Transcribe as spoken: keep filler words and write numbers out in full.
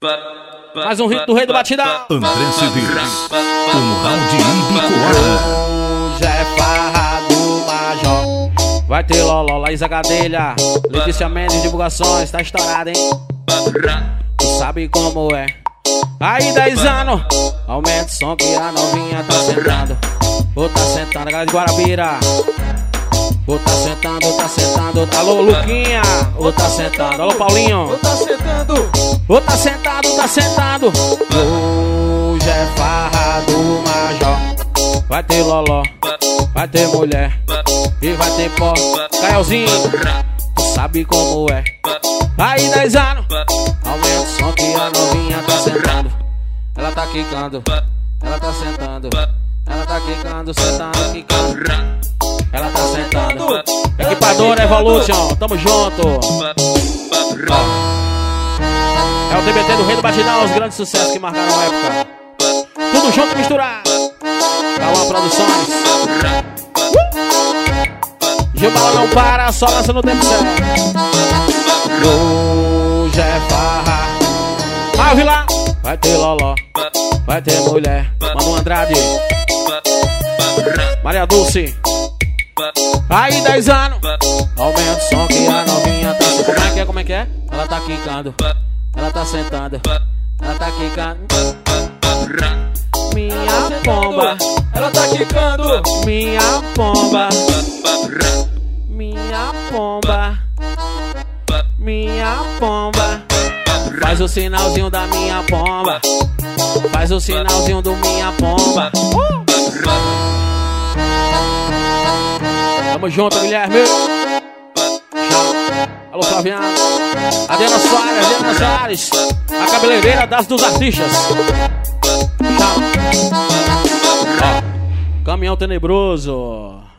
Mais um hit do Rei do Batidão. André Cedeiros, um round ibicoara. Hoje é farra do Major. Vai ter Loló, Laís Gadelha, Letícia Mendes, divulgações, tá estourado, hein? Tu sabe como é. Aí dez anos, aumenta o som que a novinha tá sentando. Ô tá sentando, galera de Guarabira. Ô tá sentando, tá sentando. Alô Luquinha, ô tá sentando. Alô Paulinho, ô tá sentando. ô tá sentado, tá sentado. Hoje é farra do Major. Vai ter Loló, vai ter mulher e vai ter pó. Caelzinho, tu sabe como é. Aí dez anos, aumenta o som que a novinha tá sentando. Ela tá quicando, ela tá sentando. Ela tá quicando, sentando, quicando. Ela tá sentando. Equipador Evolution, tamo junto. É o T B T do Rei do Batidão, os grandes sucessos que marcaram a época. Tudo junto e misturado. Calma Produções. Gilbala não para, só lança no tempo certo. Hoje é farra. Vai ouvir lá. Vai ter Loló, vai ter mulher. Manu Andrade, Maria Dulce. Aí dez anos, aumenta o som que a novinha tá. Como é que é, como é que é? Ela tá quicando, ela tá sentando, ela tá quicando. Minha pomba, ela tá quicando. minha pomba, minha pomba, minha pomba. Faz o sinalzinho da minha pomba, faz o sinalzinho do minha pomba. uh! Tamo junto, Guilherme. Alô, Flaviano. Adriana Soares, Adriana Soares, a cabeleireira das dos artistas. Ó, Caminhão Tenebroso.